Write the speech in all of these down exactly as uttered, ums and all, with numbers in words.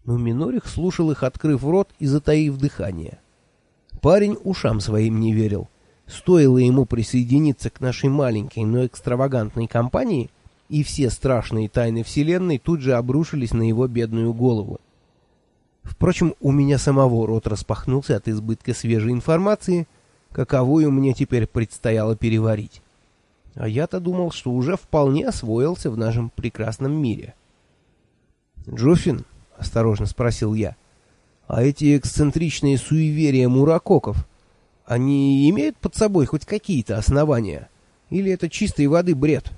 Но Минорих слушал их, открыв рот и затаив дыхание. Парень ушам своим не верил. Стоило ему присоединиться к нашей маленькой, но экстравагантной компании, и все страшные тайны Вселенной тут же обрушились на его бедную голову. Впрочем, у меня самого рот распахнулся от избытка свежей информации, каковую мне теперь предстояло переварить. А я-то думал, что уже вполне освоился в нашем прекрасном мире. «Джуфин», — осторожно спросил я, — «а эти эксцентричные суеверия муракоков, они имеют под собой хоть какие-то основания? Или это чистой воды бред?»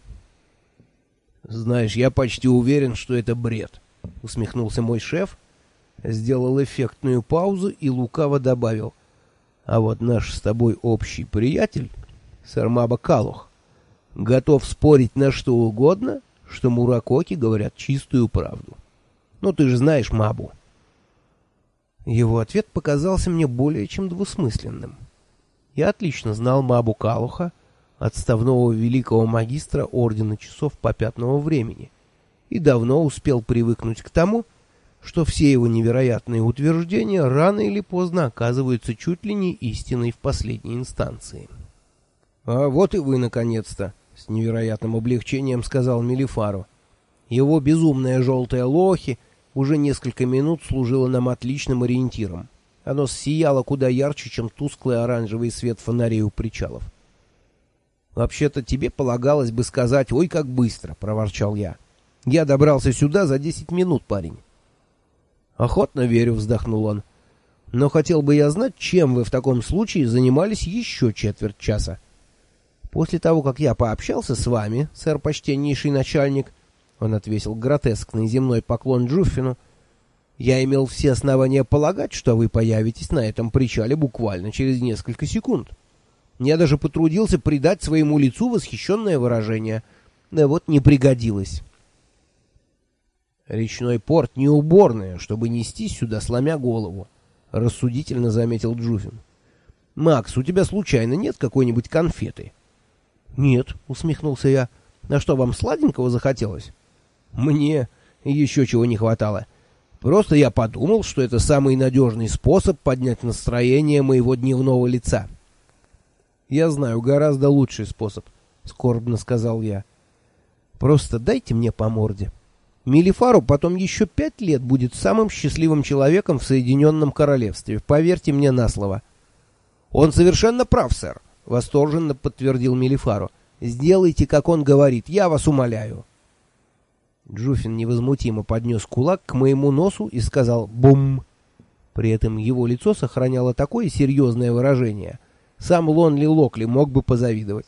«Знаешь, я почти уверен, что это бред», — усмехнулся мой шеф, сделал эффектную паузу и лукаво добавил: «А вот наш с тобой общий приятель, сэр Маба Калух, готов спорить на что угодно, что муракоки говорят чистую правду. Ну ты же знаешь Мабу». Его ответ показался мне более чем двусмысленным. Я отлично знал Мабу Калуха, отставного великого магистра Ордена Часов Попятного Времени, и давно успел привыкнуть к тому, что все его невероятные утверждения рано или поздно оказываются чуть ли не истиной в последней инстанции. «А вот и вы, наконец-то!» — с невероятным облегчением сказал Мелифару. Его безумная желтая лохи уже несколько минут служило нам отличным ориентиром. Оно сияло куда ярче, чем тусклый оранжевый свет фонарей у причалов. «Вообще-то тебе полагалось бы сказать: ой, как быстро!» — проворчал я. «Я добрался сюда за десять минут, парень». «Охотно верю», — вздохнул он. «Но хотел бы я знать, чем вы в таком случае занимались еще четверть часа. После того, как я пообщался с вами, сэр почтеннейший начальник», — он отвесил гротескный земной поклон Джуффину, — «я имел все основания полагать, что вы появитесь на этом причале буквально через несколько секунд. Я даже потрудился придать своему лицу восхищенное выражение. Да вот не пригодилось». «Речной порт не уборная, чтобы нести сюда, сломя голову», — рассудительно заметил Джуфин. «Макс, у тебя случайно нет какой-нибудь конфеты?» «Нет», — усмехнулся я. «А что, вам сладенького захотелось?» «Мне еще чего не хватало. Просто я подумал, что это самый надежный способ поднять настроение моего дневного лица». «Я знаю гораздо лучший способ», — скорбно сказал я. «Просто дайте мне по морде. Мелифару потом еще пять лет будет самым счастливым человеком в Соединенном Королевстве. Поверьте мне на слово». «Он совершенно прав, сэр», — восторженно подтвердил Мелифару. «Сделайте, как он говорит, я вас умоляю». Джуфин невозмутимо поднес кулак к моему носу и сказал «бум». При этом его лицо сохраняло такое серьезное выражение. Сам Лонли Локли мог бы позавидовать.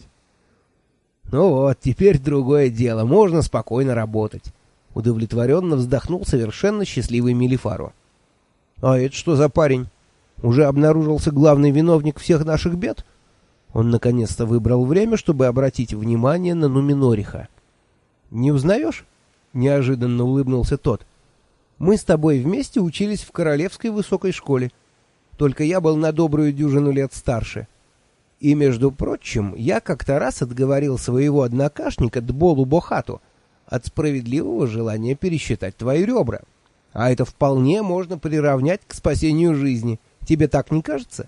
«Ну вот, теперь другое дело, можно спокойно работать», — удовлетворенно вздохнул совершенно счастливый Мелифару. «А это что за парень? Уже обнаружился главный виновник всех наших бед?» Он наконец-то выбрал время, чтобы обратить внимание на Нуминориха. «Не узнаешь?» — неожиданно улыбнулся тот. «Мы с тобой вместе учились в Королевской высокой школе. Только я был на добрую дюжину лет старше. И, между прочим, я как-то раз отговорил своего однокашника Дболу Бохату от справедливого желания пересчитать твои ребра. А это вполне можно приравнять к спасению жизни. Тебе так не кажется?»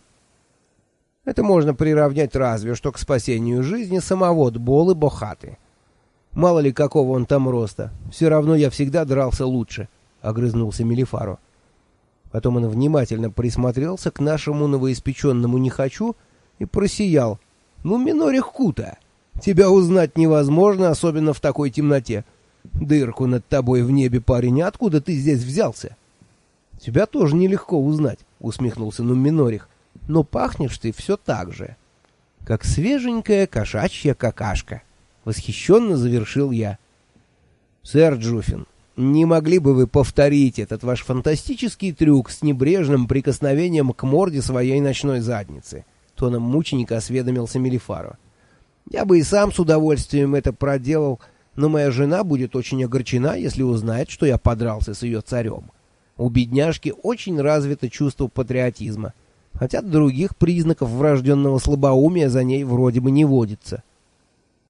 «Это можно приравнять разве что к спасению жизни самого Дболы Бохаты. Мало ли какого он там роста. Все равно я всегда дрался лучше», — огрызнулся Мелифару. Потом он внимательно присмотрелся к нашему новоиспеченному нехочу и просиял. «Ну, Минорих Кута, тебя узнать невозможно, особенно в такой темноте. Дырку над тобой в небе, парень, откуда ты здесь взялся?» «Тебя тоже нелегко узнать», — усмехнулся Нуминорих. «Но пахнешь ты все так же, как свеженькая кошачья какашка», — восхищенно завершил я. «Сэр Джуфин, не могли бы вы повторить этот ваш фантастический трюк с небрежным прикосновением к морде своей ночной задницы?» — тоном мученика осведомился Мелифару. «Я бы и сам с удовольствием это проделал, но моя жена будет очень огорчена, если узнает, что я подрался с ее царем. У бедняжки очень развито чувство патриотизма, хотя других признаков врожденного слабоумия за ней вроде бы не водится».